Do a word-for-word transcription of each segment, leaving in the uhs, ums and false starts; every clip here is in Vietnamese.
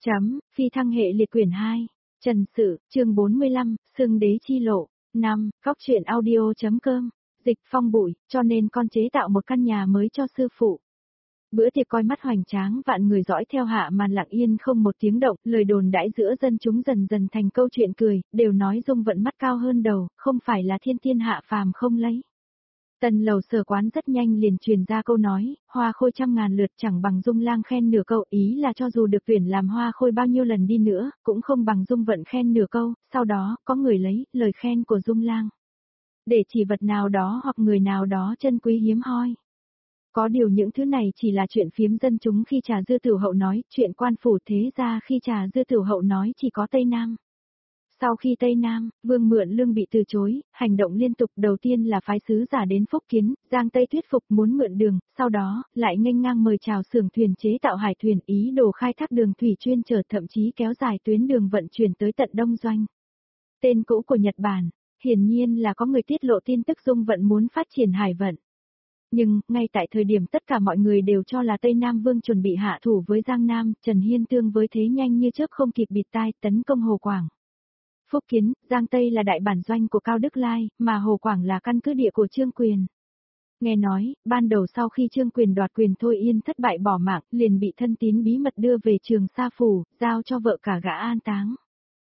Chấm, phi thăng hệ liệt quyển hai. Trần Sự, chương bốn mươi lăm, Xưng đế chi lộ. năm, Góc truyện audio.com. Dịch Phong bụi, cho nên con chế tạo một căn nhà mới cho sư phụ. Bữa tiệc coi mắt hoành tráng, vạn người dõi theo hạ màn lặng yên không một tiếng động, lời đồn đãi giữa dân chúng dần dần thành câu chuyện cười, đều nói Dung Vận mắt cao hơn đầu, không phải là thiên tiên hạ phàm không lấy. Tần lầu sở quán rất nhanh liền truyền ra câu nói, hoa khôi trăm ngàn lượt chẳng bằng Dung Lang khen nửa câu, ý là cho dù được tuyển làm hoa khôi bao nhiêu lần đi nữa, cũng không bằng Dung Vận khen nửa câu, sau đó, có người lấy lời khen của Dung Lang để chỉ vật nào đó hoặc người nào đó chân quý hiếm hoi. Có điều những thứ này chỉ là chuyện phiếm dân chúng khi Trà Dư Tửu Hậu nói, chuyện quan phủ thế gia khi Trà Dư Tửu Hậu nói chỉ có Tây Nam. Sau khi Tây Nam, Vương Mượn Lương bị từ chối, hành động liên tục đầu tiên là phái sứ giả đến Phúc Kiến, Giang Tây thuyết phục muốn mượn đường, sau đó, lại nghênh ngang mời chào xưởng thuyền chế tạo hải thuyền ý đồ khai thác đường thủy chuyên chở thậm chí kéo dài tuyến đường vận chuyển tới tận Đông Doanh. Tên cũ của Nhật Bản, hiển nhiên là có người tiết lộ tin tức Dung Vận muốn phát triển hải vận. Nhưng, ngay tại thời điểm tất cả mọi người đều cho là Tây Nam Vương chuẩn bị hạ thủ với Giang Nam, Trần Hiên Tương với thế nhanh như chớp không kịp bịt tai tấn công Hồ Quảng. Phúc Kiến, Giang Tây là đại bản doanh của Cao Đức Lai, mà Hồ Quảng là căn cứ địa của Trương Quyền. Nghe nói, ban đầu sau khi Trương Quyền đoạt quyền Thôi Yên thất bại bỏ mạng, liền bị thân tín bí mật đưa về Trường Sa Phủ, giao cho vợ cả gã an táng.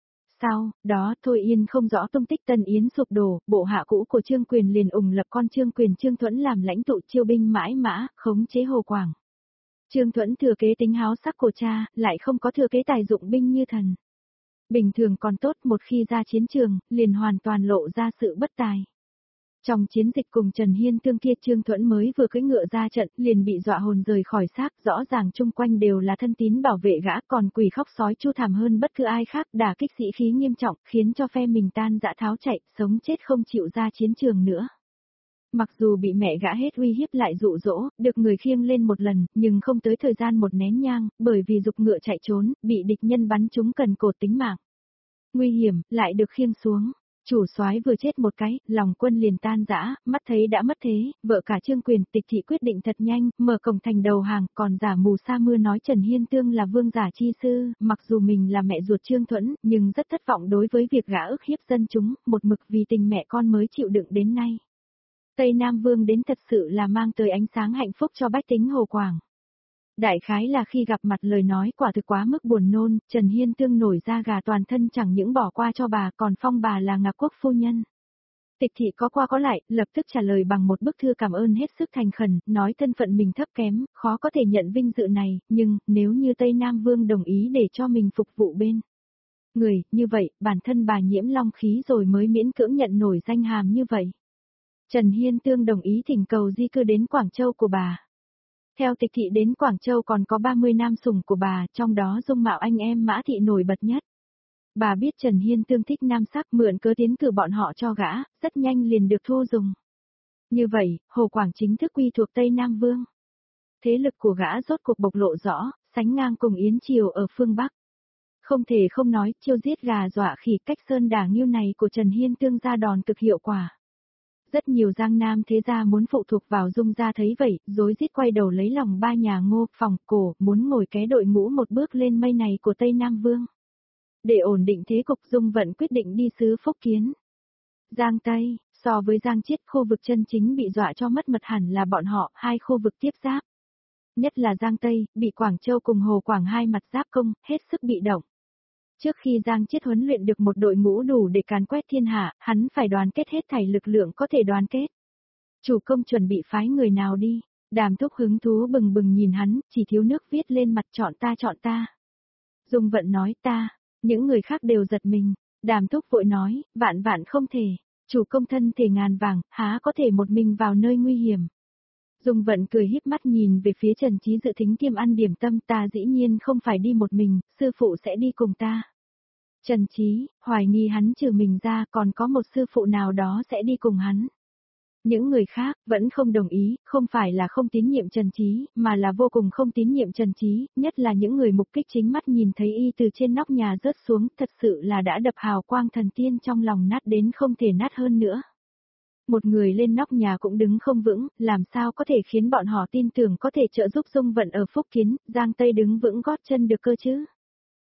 Sau đó, Thôi Yên không rõ tung tích Tân Yến sụp đổ, bộ hạ cũ của Trương Quyền liền ủng lập con Trương Quyền Trương Thuẫn làm lãnh tụ chiêu binh mãi mã, khống chế Hồ Quảng. Trương Thuẫn thừa kế tính háo sắc của cha, lại không có thừa kế tài dụng binh như thần. Bình thường còn tốt, một khi ra chiến trường, liền hoàn toàn lộ ra sự bất tài. Trong chiến dịch cùng Trần Hiên Tương kia, Trương Thuẫn mới vừa cưỡi ngựa ra trận, liền bị dọa hồn rời khỏi xác, rõ ràng chung quanh đều là thân tín bảo vệ gã, còn quỷ khóc sói chu thảm hơn bất cứ ai khác, đả kích sĩ khí nghiêm trọng, khiến cho phe mình tan dã tháo chạy, sống chết không chịu ra chiến trường nữa. Mặc dù bị mẹ gã hết uy hiếp lại dụ dỗ, được người khiêng lên một lần, nhưng không tới thời gian một nén nhang, bởi vì dục ngựa chạy trốn, bị địch nhân bắn trúng cần cột tính mạng. Nguy hiểm, lại được khiêng xuống. Chủ soái vừa chết một cái, lòng quân liền tan rã, mắt thấy đã mất thế, vợ cả Trương Quyền Tịch thị quyết định thật nhanh, mở cổng thành đầu hàng, còn giả mù sa mưa nói Trần Hiên Tương là vương giả chi sư, mặc dù mình là mẹ ruột Trương Thuẫn, nhưng rất thất vọng đối với việc gã ức hiếp dân chúng, một mực vì tình mẹ con mới chịu đựng đến nay. Tây Nam Vương đến thật sự là mang tới ánh sáng hạnh phúc cho bách tính Hồ Quảng. Đại khái là khi gặp mặt lời nói quả thực quá mức buồn nôn, Trần Hiên Tương nổi da gà toàn thân chẳng những bỏ qua cho bà còn phong bà là Ngạc Quốc phu nhân. Tịch thị có qua có lại, lập tức trả lời bằng một bức thư cảm ơn hết sức thành khẩn, nói thân phận mình thấp kém, khó có thể nhận vinh dự này, nhưng, nếu như Tây Nam Vương đồng ý để cho mình phục vụ bên người, như vậy, bản thân bà nhiễm long khí rồi mới miễn cưỡng nhận nổi danh hàm như vậy. Trần Hiên Tương đồng ý thỉnh cầu di cư đến Quảng Châu của bà. Theo Tịch thị đến Quảng Châu còn có ba mươi nam sủng của bà, trong đó dung mạo anh em Mã Thị nổi bật nhất. Bà biết Trần Hiên Tương thích nam sắc, mượn cớ tiến cử bọn họ cho gã, rất nhanh liền được thu dùng. Như vậy, Hồ Quảng chính thức quy thuộc Tây Nam Vương. Thế lực của gã rốt cuộc bộc lộ rõ, sánh ngang cùng Yến Triều ở phương Bắc. Không thể không nói, chiêu giết gà dọa khỉ cách sơn đả ngưu này của Trần Hiên Tương ra đòn cực hiệu quả. Rất nhiều Giang Nam thế gia muốn phụ thuộc vào Dung gia thấy vậy, rối rít quay đầu lấy lòng ba nhà Ngô, Phòng, Cổ, muốn ngồi ké đội ngũ một bước lên mây này của Tây Nam Vương. Để ổn định thế cục, Dung Vận quyết định đi xứ Phúc Kiến. Giang Tây, so với Giang Chiết, khu vực chân chính bị dọa cho mất mật hẳn là bọn họ, hai khu vực tiếp giáp. Nhất là Giang Tây, bị Quảng Châu cùng Hồ Quảng hai mặt giáp công, hết sức bị động. Trước khi Giang Chiết huấn luyện được một đội ngũ đủ để càn quét thiên hạ, hắn phải đoàn kết hết thảy lực lượng có thể đoàn kết. Chủ công chuẩn bị phái người nào đi? Đàm Thúc hứng thú bừng bừng nhìn hắn, chỉ thiếu nước viết lên mặt chọn ta chọn ta. Dung Vận nói ta, những người khác đều giật mình. Đàm Thúc vội nói, vạn vạn không thể. Chủ công thân thể ngàn vàng, há có thể một mình vào nơi nguy hiểm. Dung Vận cười híp mắt nhìn về phía Trần Chí dự thính kiêm ăn điểm tâm, ta dĩ nhiên không phải đi một mình, sư phụ sẽ đi cùng ta. Trần Chí, hoài nghi hắn trừ mình ra còn có một sư phụ nào đó sẽ đi cùng hắn. Những người khác vẫn không đồng ý, không phải là không tín nhiệm Trần Chí, mà là vô cùng không tín nhiệm Trần Chí, nhất là những người mục kích chính mắt nhìn thấy y từ trên nóc nhà rớt xuống, thật sự là đã đập hào quang thần tiên trong lòng nát đến không thể nát hơn nữa. Một người lên nóc nhà cũng đứng không vững, làm sao có thể khiến bọn họ tin tưởng có thể trợ giúp Dung Vận ở Phúc Kiến, Giang Tây đứng vững gót chân được cơ chứ?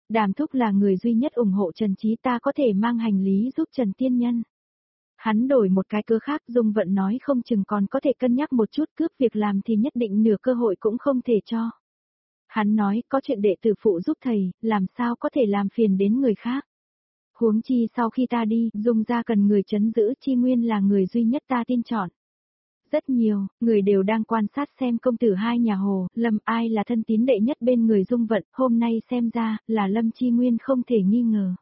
Đàm thúc là người duy nhất ủng hộ Trần Chí, ta có thể mang hành lý giúp Trần Tiên Nhân. Hắn đổi một cái cớ khác, Dung Vận nói không chừng còn có thể cân nhắc một chút, cướp việc làm thì nhất định nửa cơ hội cũng không thể cho. Hắn nói, có chuyện đệ tử phụ giúp thầy, làm sao có thể làm phiền đến người khác. Huống chi sau khi ta đi, Dung gia cần người trấn giữ, Chi Nguyên là người duy nhất ta tin chọn. Rất nhiều, người đều đang quan sát xem công tử hai nhà Hồ, Lâm ai là thân tín đệ nhất bên người Dung Vận, hôm nay xem ra, là Lâm Chi Nguyên không thể nghi ngờ.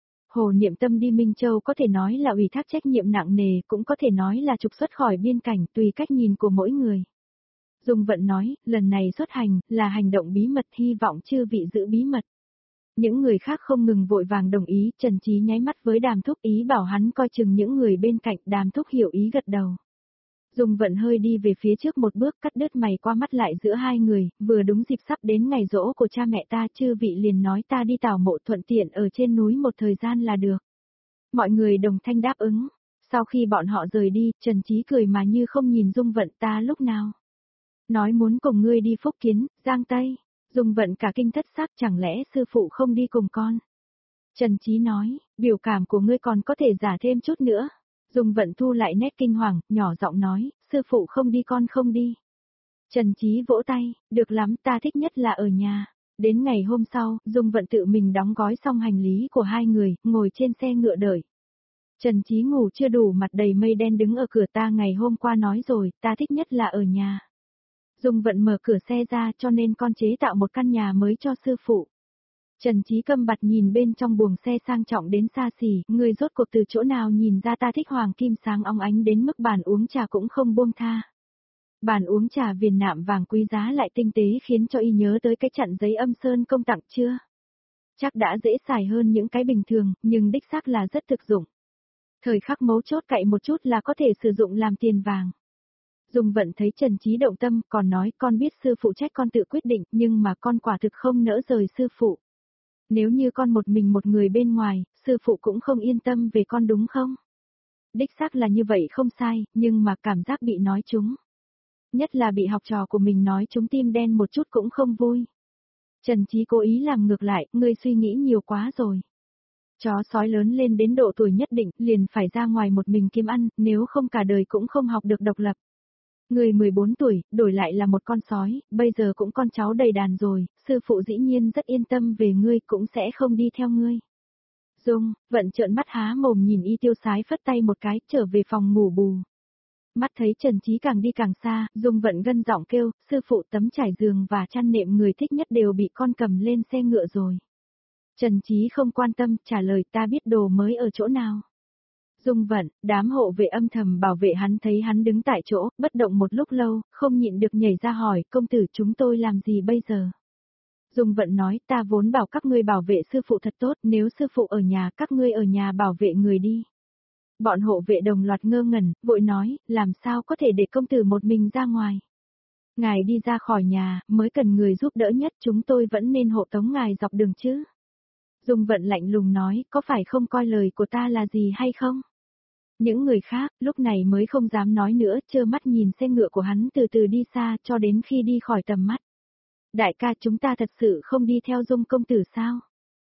Hồ Niệm Tâm đi Minh Châu có thể nói là ủy thác trách nhiệm nặng nề, cũng có thể nói là trục xuất khỏi biên cảnh, tùy cách nhìn của mỗi người. Dung Vận nói, lần này xuất hành, là hành động bí mật, hy vọng chư vị giữ bí mật. Những người khác không ngừng vội vàng đồng ý, Trần Chí nháy mắt với Đàm Thúc ý bảo hắn coi chừng những người bên cạnh, Đàm Thúc hiểu ý gật đầu. Dung Vận hơi đi về phía trước một bước, cắt đứt mày qua mắt lại giữa hai người, vừa đúng dịp sắp đến ngày giỗ của cha mẹ ta, chư vị liền nói ta đi tảo mộ thuận tiện ở trên núi một thời gian là được. Mọi người đồng thanh đáp ứng. Sau khi bọn họ rời đi, Trần Chí cười mà như không nhìn Dung Vận, ta lúc nào nói muốn cùng ngươi đi Phúc Kiến, Giang Tây. Dung Vận cả kinh thất xác, chẳng lẽ sư phụ không đi cùng con. Trần Chí nói, biểu cảm của ngươi còn có thể giả thêm chút nữa. Dung Vận thu lại nét kinh hoàng, nhỏ giọng nói, sư phụ không đi con không đi. Trần Chí vỗ tay, được lắm, ta thích nhất là ở nhà. Đến ngày hôm sau, Dung Vận tự mình đóng gói xong hành lý của hai người, ngồi trên xe ngựa đợi. Trần Chí ngủ chưa đủ, mặt đầy mây đen đứng ở cửa, ta ngày hôm qua nói rồi, ta thích nhất là ở nhà. Dung Vận mở cửa xe ra, cho nên con chế tạo một căn nhà mới cho sư phụ. Trần Chí câm bặt nhìn bên trong buồng xe sang trọng đến xa xỉ, người rốt cuộc từ chỗ nào nhìn ra ta thích hoàng kim sáng óng ánh đến mức bàn uống trà cũng không buông tha. Bàn uống trà viền nạm vàng quý giá lại tinh tế khiến cho y nhớ tới cái chặn giấy âm sơn công tặng chưa. Chắc đã dễ xài hơn những cái bình thường, nhưng đích xác là rất thực dụng. Thời khắc mấu chốt cậy một chút là có thể sử dụng làm tiền vàng. Dung Vận thấy Trần Chí động tâm, còn nói con biết sư phụ trách con tự quyết định, nhưng mà con quả thực không nỡ rời sư phụ. Nếu như con một mình một người bên ngoài, sư phụ cũng không yên tâm về con đúng không? Đích xác là như vậy không sai, nhưng mà cảm giác bị nói trúng. Nhất là bị học trò của mình nói trúng tim đen một chút cũng không vui. Trần Chí cố ý làm ngược lại, ngươi suy nghĩ nhiều quá rồi. Chó sói lớn lên đến độ tuổi nhất định liền phải ra ngoài một mình kiếm ăn, nếu không cả đời cũng không học được độc lập. Người mười bốn tuổi, đổi lại là một con sói, bây giờ cũng con cháu đầy đàn rồi, sư phụ dĩ nhiên rất yên tâm về ngươi, cũng sẽ không đi theo ngươi. Dung, Vận trợn mắt há mồm nhìn y, tiêu sái phất tay một cái, trở về phòng ngủ bù. Mắt thấy Trần Chí càng đi càng xa, Dung Vận gân giọng kêu, sư phụ tấm trải giường và chăn nệm người thích nhất đều bị con cầm lên xe ngựa rồi. Trần Chí không quan tâm, trả lời ta biết đồ mới ở chỗ nào. Dung Vận, đám hộ vệ âm thầm bảo vệ hắn thấy hắn đứng tại chỗ, bất động một lúc lâu, không nhịn được nhảy ra hỏi, công tử chúng tôi làm gì bây giờ? Dung Vận nói, ta vốn bảo các ngươi bảo vệ sư phụ thật tốt, nếu sư phụ ở nhà, các ngươi ở nhà bảo vệ người đi. Bọn hộ vệ đồng loạt ngơ ngẩn, vội nói, làm sao có thể để công tử một mình ra ngoài? Ngài đi ra khỏi nhà, mới cần người giúp đỡ nhất, chúng tôi vẫn nên hộ tống ngài dọc đường chứ. Dung Vận lạnh lùng nói, có phải không coi lời của ta là gì hay không? Những người khác, lúc này mới không dám nói nữa, trơ mắt nhìn xe ngựa của hắn từ từ đi xa cho đến khi đi khỏi tầm mắt. Đại ca, chúng ta thật sự không đi theo Dung công tử sao?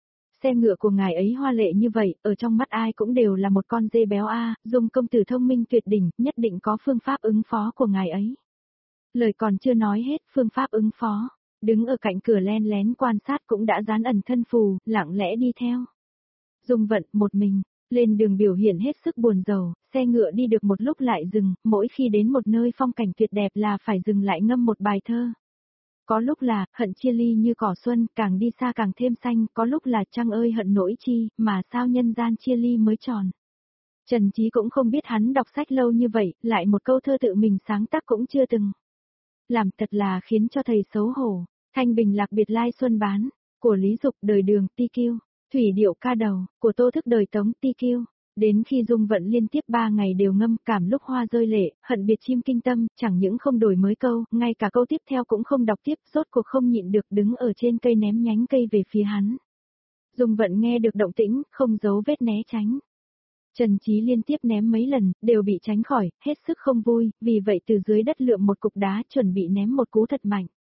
Xe ngựa của ngài ấy hoa lệ như vậy, ở trong mắt ai cũng đều là một con dê béo a, Dung công tử thông minh tuyệt đỉnh, nhất định có phương pháp ứng phó của ngài ấy. Lời còn chưa nói hết, phương pháp ứng phó, đứng ở cạnh cửa len lén quan sát cũng đã dán ẩn thân phù, lặng lẽ đi theo. Dung Vận, một mình, lên đường biểu hiện hết sức buồn rầu, xe ngựa đi được một lúc lại dừng, mỗi khi đến một nơi phong cảnh tuyệt đẹp là phải dừng lại ngâm một bài thơ. Có lúc là, hận chia ly như cỏ xuân, càng đi xa càng thêm xanh, có lúc là trăng ơi hận nỗi chi, mà sao nhân gian chia ly mới tròn. Trần Chí cũng không biết hắn đọc sách lâu như vậy, lại một câu thơ tự mình sáng tác cũng chưa từng. Làm thật là khiến cho thầy xấu hổ. Thanh bình lạc biệt lai xuân bán, của Lý Dục đời đường ti kiêu, thủy điệu ca đầu, của Tô Thức đời tống ti kiêu. Đến khi Dung Vận liên tiếp ba ngày đều ngâm cảm lúc hoa rơi lệ, hận biệt chim kinh tâm, chẳng những không đổi mới câu, ngay cả câu tiếp theo cũng không đọc tiếp, rốt cuộc không nhịn được đứng ở trên cây ném nhánh cây về phía hắn. Dung Vận nghe được động tĩnh, không giấu vết né tránh. Trần Chí liên tiếp ném mấy lần, đều bị tránh khỏi, hết sức không vui, vì vậy từ dưới đất lượm một cục đá chuẩn bị ném một cú thật mạnh.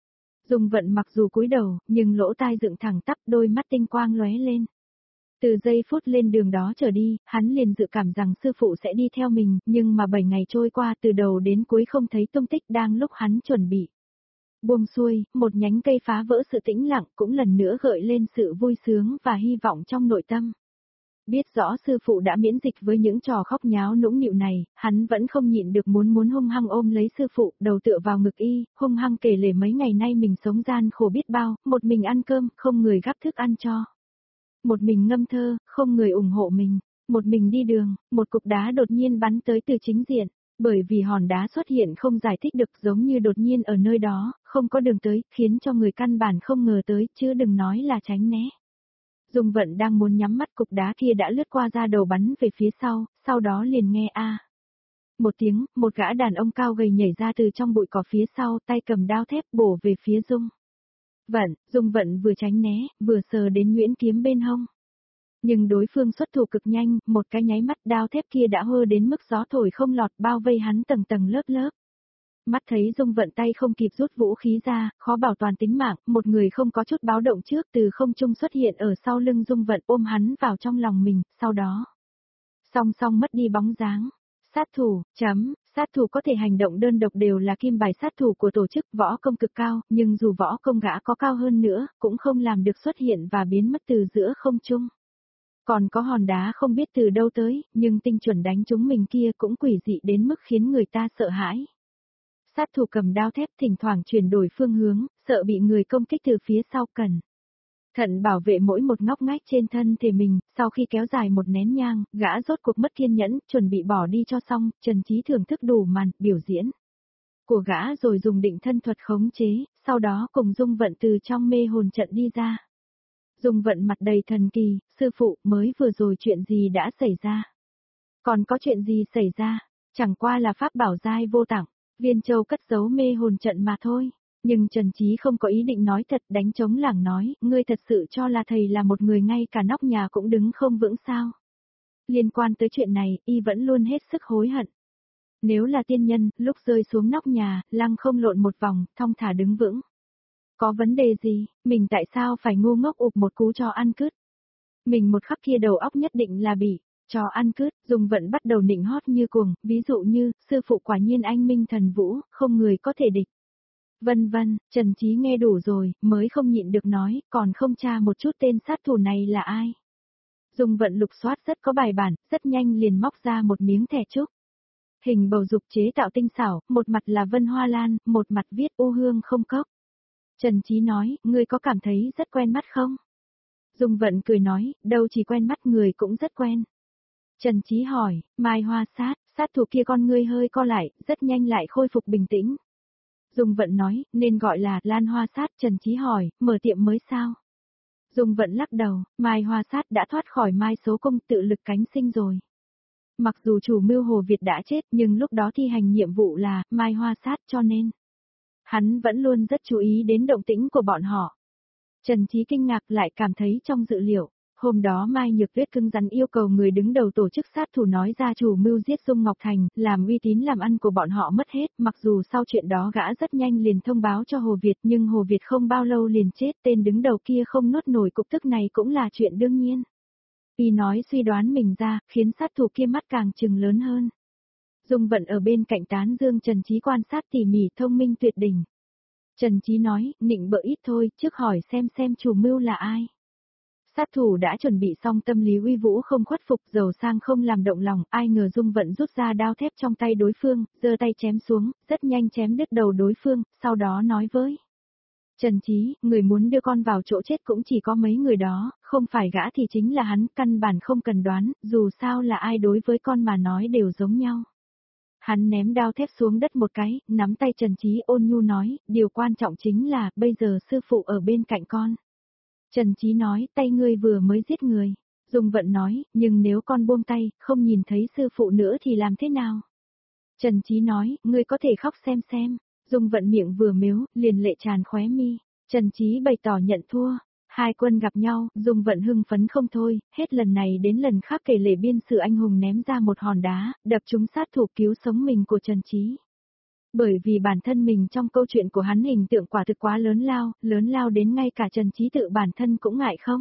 Dung Vận mặc dù cúi đầu, nhưng lỗ tai dựng thẳng tắp, đôi mắt tinh quang lóe lên. Từ giây phút lên đường đó trở đi, hắn liền dự cảm rằng sư phụ sẽ đi theo mình, nhưng mà bảy ngày trôi qua từ đầu đến cuối không thấy tung tích. Đang lúc hắn chuẩn bị buông xuôi, một nhánh cây phá vỡ sự tĩnh lặng, cũng lần nữa gợi lên sự vui sướng và hy vọng trong nội tâm. Biết rõ sư phụ đã miễn dịch với những trò khóc nháo nũng nịu này, hắn vẫn không nhịn được muốn muốn hung hăng ôm lấy sư phụ, đầu tựa vào ngực y, hung hăng kể lể mấy ngày nay mình sống gian khổ biết bao, một mình ăn cơm, không người gắp thức ăn cho. Một mình ngâm thơ, không người ủng hộ mình. Một mình đi đường, một cục đá đột nhiên bắn tới từ chính diện. Bởi vì hòn đá xuất hiện không giải thích được, giống như đột nhiên ở nơi đó, không có đường tới, khiến cho người căn bản không ngờ tới, chứ đừng nói là tránh né. Dung Vận đang muốn nhắm mắt, cục đá kia đã lướt qua da đầu bắn về phía sau, sau đó liền nghe a. Một tiếng, một gã đàn ông cao gầy nhảy ra từ trong bụi cỏ phía sau, tay cầm đao thép bổ về phía Dung Vận. Dung Vận vừa tránh né, vừa sờ đến nhuyễn kiếm bên hông. Nhưng đối phương xuất thủ cực nhanh, một cái nháy mắt đao thép kia đã hơ đến mức gió thổi không lọt, bao vây hắn tầng tầng lớp lớp. Mắt thấy Dung Vận tay không kịp rút vũ khí ra, khó bảo toàn tính mạng, một người không có chút báo động trước từ không trung xuất hiện ở sau lưng Dung Vận, ôm hắn vào trong lòng mình, sau đó song song mất đi bóng dáng. Sát thủ, chấm, sát thủ có thể hành động đơn độc đều là kim bài sát thủ của tổ chức võ công cực cao, nhưng dù võ công gã có cao hơn nữa, cũng không làm được xuất hiện và biến mất từ giữa không trung. Còn có hòn đá không biết từ đâu tới, nhưng tinh chuẩn đánh trúng mình kia cũng quỷ dị đến mức khiến người ta sợ hãi. Sát thủ cầm đao thép thỉnh thoảng chuyển đổi phương hướng, sợ bị người công kích từ phía sau, cần thận bảo vệ mỗi một ngóc ngách trên thân thể mình. Sau khi kéo dài một nén nhang, gã rốt cuộc mất kiên nhẫn, chuẩn bị bỏ đi cho xong. Trần Chí thưởng thức đủ màn biểu diễn của gã rồi dùng định thân thuật khống chế, sau đó cùng Dung Vận từ trong mê hồn trận đi ra. Dung Vận mặt đầy thần kỳ, sư phụ, mới vừa rồi chuyện gì đã xảy ra? Còn có chuyện gì xảy ra? Chẳng qua là pháp bảo giai vô tặng, Viên Châu cất giấu mê hồn trận mà thôi. Nhưng Trần Chí không có ý định nói thật, đánh trống lảng nói, ngươi thật sự cho là thầy là một người ngay cả nóc nhà cũng đứng không vững sao? Liên quan tới chuyện này, y vẫn luôn hết sức hối hận. Nếu là tiên nhân, lúc rơi xuống nóc nhà, lăng không lộn một vòng, thong thả đứng vững. Có vấn đề gì, mình tại sao phải ngu ngốc ụp một cú cho ăn cứt? Mình một khắc kia đầu óc nhất định là bị cho ăn cứt. Dung Vận bắt đầu nịnh hót như cuồng, ví dụ như, sư phụ quả nhiên anh minh thần vũ, không người có thể địch. Vân vân. Trần Chí nghe đủ rồi, mới không nhịn được nói, còn không tra một chút tên sát thủ này là ai. Dung Vận lục soát rất có bài bản, rất nhanh liền móc ra một miếng thẻ trúc. Hình bầu dục chế tạo tinh xảo, một mặt là Vân Hoa Lan, một mặt viết U Hương không cốc. Trần Chí nói, ngươi có cảm thấy rất quen mắt không? Dung Vận cười nói, đâu chỉ quen mắt, người cũng rất quen. Trần Chí hỏi, Mai Hoa Sát, sát thủ kia con ngươi hơi co lại, rất nhanh lại khôi phục bình tĩnh. Dung Vận nói, nên gọi là Lan Hoa Sát. Trần Chí hỏi, mở tiệm mới sao? Dung Vận lắc đầu, Mai Hoa Sát đã thoát khỏi Mai Số Công, tự lực cánh sinh rồi. Mặc dù chủ mưu Hồ Việt đã chết, nhưng lúc đó thi hành nhiệm vụ là Mai Hoa Sát, cho nên hắn vẫn luôn rất chú ý đến động tĩnh của bọn họ. Trần Chí kinh ngạc, lại cảm thấy trong dự liệu. Hôm đó Mai Nhược Tuyết cứng rắn yêu cầu người đứng đầu tổ chức sát thủ nói ra chủ mưu giết Dung Ngọc Thành, làm uy tín làm ăn của bọn họ mất hết. Mặc dù sau chuyện đó gã rất nhanh liền thông báo cho Hồ Việt, nhưng Hồ Việt không bao lâu liền chết, tên đứng đầu kia không nuốt nổi cục tức này cũng là chuyện đương nhiên. Y nói suy đoán mình ra, khiến sát thủ kia mắt càng trừng lớn hơn. Dung Vận ở bên cạnh tán dương Trần Chí quan sát tỉ mỉ, thông minh tuyệt đỉnh. Trần Chí nói, nịnh bợ ít thôi, trước hỏi xem xem chủ mưu là ai. Sát thủ đã chuẩn bị xong tâm lý uy vũ không khuất phục, giàu sang không làm động lòng, ai ngờ Dung Vận rút ra đao thép trong tay đối phương, giơ tay chém xuống, rất nhanh chém đứt đầu đối phương, sau đó nói với Trần Chí, người muốn đưa con vào chỗ chết cũng chỉ có mấy người đó, không phải gã thì chính là hắn, căn bản không cần đoán, dù sao là ai đối với con mà nói đều giống nhau. Hắn ném đao thép xuống đất một cái, nắm tay Trần Chí ôn nhu nói, điều quan trọng chính là, bây giờ sư phụ ở bên cạnh con. Trần Chí nói, tay ngươi vừa mới giết người. Dung Vận nói, nhưng nếu con buông tay, không nhìn thấy sư phụ nữa thì làm thế nào? Trần Chí nói, ngươi có thể khóc xem xem. Dung Vận miệng vừa mếu, liền lệ tràn khóe mi. Trần Chí bày tỏ nhận thua. Hai quân gặp nhau, Dung Vận hưng phấn không thôi, hết lần này đến lần khác kể lể biên sự anh hùng ném ra một hòn đá, đập trúng sát thủ cứu sống mình của Trần Chí. Bởi vì bản thân mình trong câu chuyện của hắn hình tượng quả thực quá lớn lao, lớn lao đến ngay cả Trần Chí tự bản thân cũng ngại không.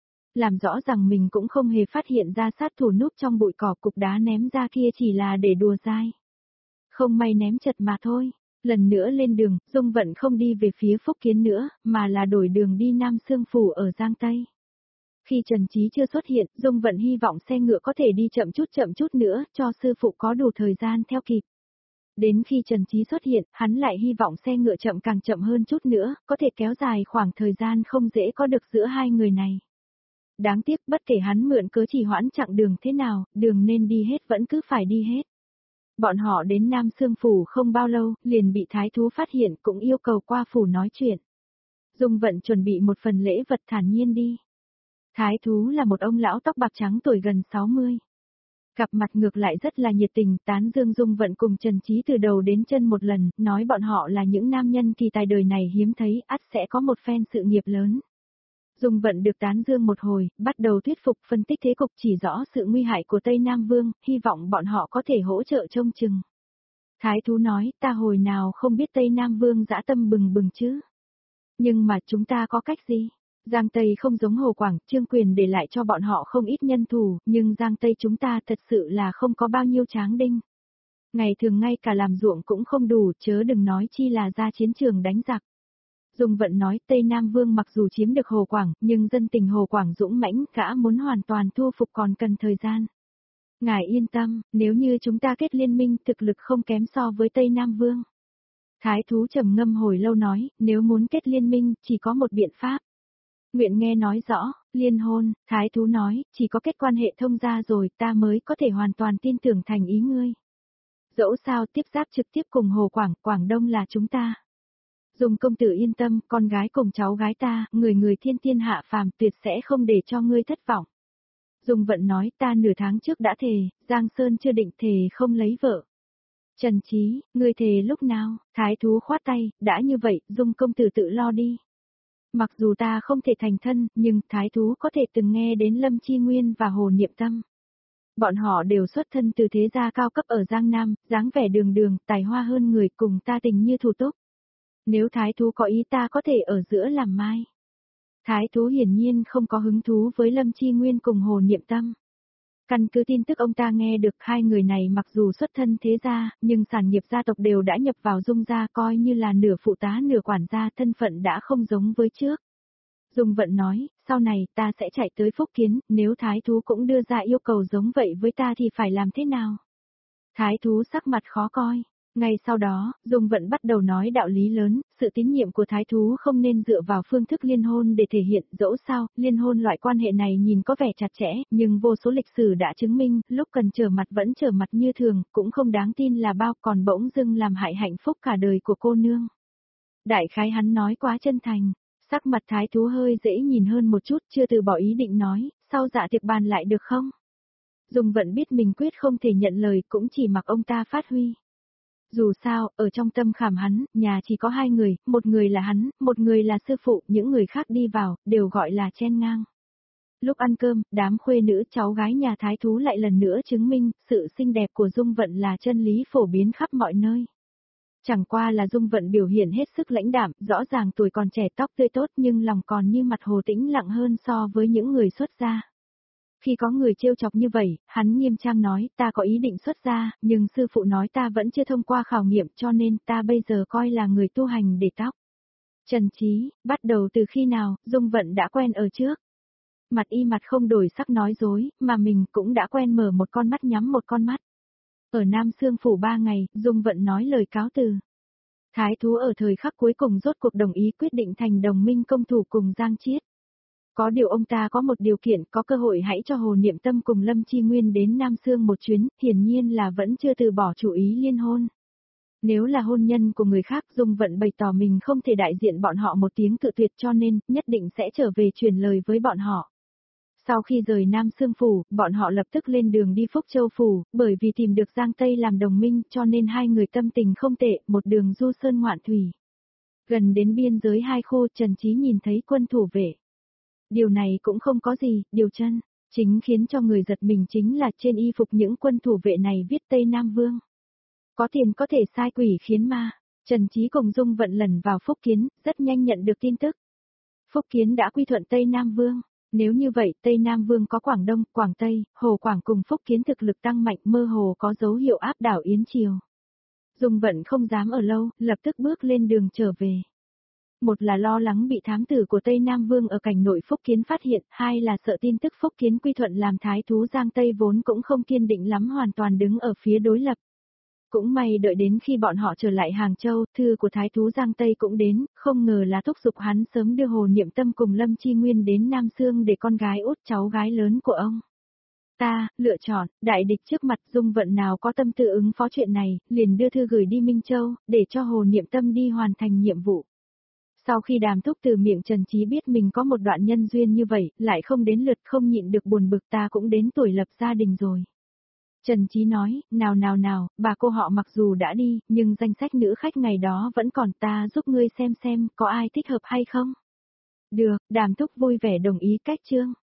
Làm rõ rằng mình cũng không hề phát hiện ra sát thủ núp trong bụi cỏ, cục đá ném ra kia chỉ là để đùa dai. Không may ném chật mà thôi. Lần nữa lên đường, Dung Vận không đi về phía Phúc Kiến nữa, mà là đổi đường đi Nam Sương Phủ ở Giang Tây. Khi Trần Chí chưa xuất hiện, Dung Vận hy vọng xe ngựa có thể đi chậm chút chậm chút nữa, cho sư phụ có đủ thời gian theo kịp. Đến khi Trần Chí xuất hiện, hắn lại hy vọng xe ngựa chậm càng chậm hơn chút nữa, có thể kéo dài khoảng thời gian không dễ có được giữa hai người này. Đáng tiếc bất kể hắn mượn cớ trì hoãn chặng đường thế nào, đường nên đi hết vẫn cứ phải đi hết. Bọn họ đến Nam Sương Phủ không bao lâu, liền bị thái thú phát hiện, cũng yêu cầu qua phủ nói chuyện. Dung Vận chuẩn bị một phần lễ vật thản nhiên đi. Thái thú là một ông lão tóc bạc trắng tuổi gần sáu mươi. Gặp mặt ngược lại rất là nhiệt tình, tán dương Dung Vận cùng Trần Chí từ đầu đến chân một lần, nói bọn họ là những nam nhân kỳ tài đời này hiếm thấy, ắt sẽ có một phen sự nghiệp lớn. Dung Vận được tán dương một hồi, bắt đầu thuyết phục phân tích thế cục, chỉ rõ sự nguy hại của Tây Nam Vương, hy vọng bọn họ có thể hỗ trợ trông chừng. Thái thú nói, ta hồi nào không biết Tây Nam Vương dã tâm bừng bừng chứ. Nhưng mà chúng ta có cách gì? Giang Tây không giống Hồ Quảng, Trương Quyền để lại cho bọn họ không ít nhân thủ, nhưng Giang Tây chúng ta thật sự là không có bao nhiêu tráng đinh. Ngày thường ngay cả làm ruộng cũng không đủ, chớ đừng nói chi là ra chiến trường đánh giặc. Dung Vận nói Tây Nam Vương mặc dù chiếm được Hồ Quảng, nhưng dân tình Hồ Quảng dũng mãnh, gã muốn hoàn toàn thu phục còn cần thời gian. Ngài yên tâm, nếu như chúng ta kết liên minh thực lực không kém so với Tây Nam Vương. Thái thú trầm ngâm hồi lâu nói, nếu muốn kết liên minh, chỉ có một biện pháp. Nguyện nghe nói rõ, liên hôn, thái thú nói, chỉ có kết quan hệ thông gia rồi ta mới có thể hoàn toàn tin tưởng thành ý ngươi. Dẫu sao tiếp giáp trực tiếp cùng Hồ Quảng, Quảng Đông là chúng ta. Dung công tử yên tâm, con gái cùng cháu gái ta, người người thiên thiên hạ phàm tuyệt sẽ không để cho ngươi thất vọng. Dung Vận nói ta nửa tháng trước đã thề, Giang Sơn chưa định thề không lấy vợ. Trần Chí, ngươi thề lúc nào? Thái thú khoát tay, đã như vậy, Dung công tử tự lo đi. Mặc dù ta không thể thành thân, nhưng thái thú có thể từng nghe đến Lâm Chi Nguyên và Hồ Niệm Tâm. Bọn họ đều xuất thân từ thế gia cao cấp ở Giang Nam, dáng vẻ đường đường, tài hoa hơn người, cùng ta tình như thủ túc. Nếu thái thú có ý ta có thể ở giữa làm mai. Thái thú hiển nhiên không có hứng thú với Lâm Chi Nguyên cùng Hồ Niệm Tâm. Căn cứ tin tức ông ta nghe được hai người này mặc dù xuất thân thế gia, nhưng sản nghiệp gia tộc đều đã nhập vào Dung gia coi như là nửa phụ tá nửa quản gia, thân phận đã không giống với trước. Dung Vận nói, sau này ta sẽ chạy tới Phúc Kiến, nếu thái thú cũng đưa ra yêu cầu giống vậy với ta thì phải làm thế nào? Thái thú sắc mặt khó coi. Ngay sau đó, Dung Vận bắt đầu nói đạo lý lớn, sự tín nhiệm của thái thú không nên dựa vào phương thức liên hôn để thể hiện, dẫu sao, liên hôn loại quan hệ này nhìn có vẻ chặt chẽ, nhưng vô số lịch sử đã chứng minh, lúc cần trở mặt vẫn trở mặt như thường, cũng không đáng tin là bao, còn bỗng dưng làm hại hạnh phúc cả đời của cô nương. Đại khái hắn nói quá chân thành, sắc mặt thái thú hơi dễ nhìn hơn một chút, chưa từ bỏ ý định nói, sau dạ tiệc bàn lại được không? Dung Vận biết mình quyết không thể nhận lời, cũng chỉ mặc ông ta phát huy. Dù sao, ở trong tâm khảm hắn, nhà chỉ có hai người, một người là hắn, một người là sư phụ, những người khác đi vào, đều gọi là chen ngang. Lúc ăn cơm, đám khuê nữ cháu gái nhà thái thú lại lần nữa chứng minh, sự xinh đẹp của Dung Vận là chân lý phổ biến khắp mọi nơi. Chẳng qua là Dung Vận biểu hiện hết sức lãnh đạm, rõ ràng tuổi còn trẻ tóc tươi tốt nhưng lòng còn như mặt hồ tĩnh lặng hơn so với những người xuất gia. Khi có người trêu chọc như vậy, hắn nghiêm trang nói, ta có ý định xuất gia, nhưng sư phụ nói ta vẫn chưa thông qua khảo nghiệm cho nên ta bây giờ coi là người tu hành để tóc. Trần Chí, bắt đầu từ khi nào, Dung Vận đã quen ở trước. Mặt y mặt không đổi sắc nói dối, mà mình cũng đã quen mở một con mắt nhắm một con mắt. Ở Nam Sương Phủ ba ngày, Dung Vận nói lời cáo từ. Thái thú ở thời khắc cuối cùng rốt cuộc đồng ý quyết định thành đồng minh công thủ cùng Giang Chiết. Có điều ông ta có một điều kiện, có cơ hội hãy cho Hồ Niệm Tâm cùng Lâm Chi Nguyên đến Nam Sương một chuyến, hiển nhiên là vẫn chưa từ bỏ chủ ý liên hôn. Nếu là hôn nhân của người khác, Dung Vận bày tỏ mình không thể đại diện bọn họ một tiếng cự tuyệt cho nên, nhất định sẽ trở về truyền lời với bọn họ. Sau khi rời Nam Sương Phủ, bọn họ lập tức lên đường đi Phúc Châu Phủ, bởi vì tìm được Giang Tây làm đồng minh cho nên hai người tâm tình không tệ, một đường du sơn ngoạn thủy. Gần đến biên giới hai khu, Trần Chí nhìn thấy quân thủ vệ. Điều này cũng không có gì, điều chân, chính khiến cho người giật mình chính là trên y phục những quân thủ vệ này viết Tây Nam Vương. Có tiền có thể sai quỷ khiến ma. Trần Chí cùng Dung Vận lần vào Phúc Kiến, rất nhanh nhận được tin tức. Phúc Kiến đã quy thuận Tây Nam Vương. Nếu như vậy, Tây Nam Vương có Quảng Đông, Quảng Tây, Hồ Quảng cùng Phúc Kiến thực lực tăng mạnh, mơ hồ có dấu hiệu áp đảo Yến Triều. Dung Vận không dám ở lâu, lập tức bước lên đường trở về. Một là lo lắng bị thám tử của Tây Nam Vương ở cảnh nội Phúc Kiến phát hiện, hai là sợ tin tức Phúc Kiến quy thuận làm thái thú Giang Tây vốn cũng không kiên định lắm hoàn toàn đứng ở phía đối lập. Cũng may đợi đến khi bọn họ trở lại Hàng Châu, thư của thái thú Giang Tây cũng đến, không ngờ là thúc giục hắn sớm đưa Hồ Niệm Tâm cùng Lâm Chi Nguyên đến Nam Xương để con gái út cháu gái lớn của ông. Ta, lựa chọn, đại địch trước mặt Dung Vận nào có tâm tư ứng phó chuyện này, liền đưa thư gửi đi Minh Châu, để cho Hồ Niệm Tâm đi hoàn thành nhiệm vụ. Sau khi Đàm Thúc từ miệng Trần Chí biết mình có một đoạn nhân duyên như vậy, lại không đến lượt không nhịn được buồn bực ta cũng đến tuổi lập gia đình rồi. Trần Chí nói, nào nào nào, bà cô họ mặc dù đã đi, nhưng danh sách nữ khách ngày đó vẫn còn, ta giúp ngươi xem xem có ai thích hợp hay không. Được, Đàm Thúc vui vẻ đồng ý cách chương.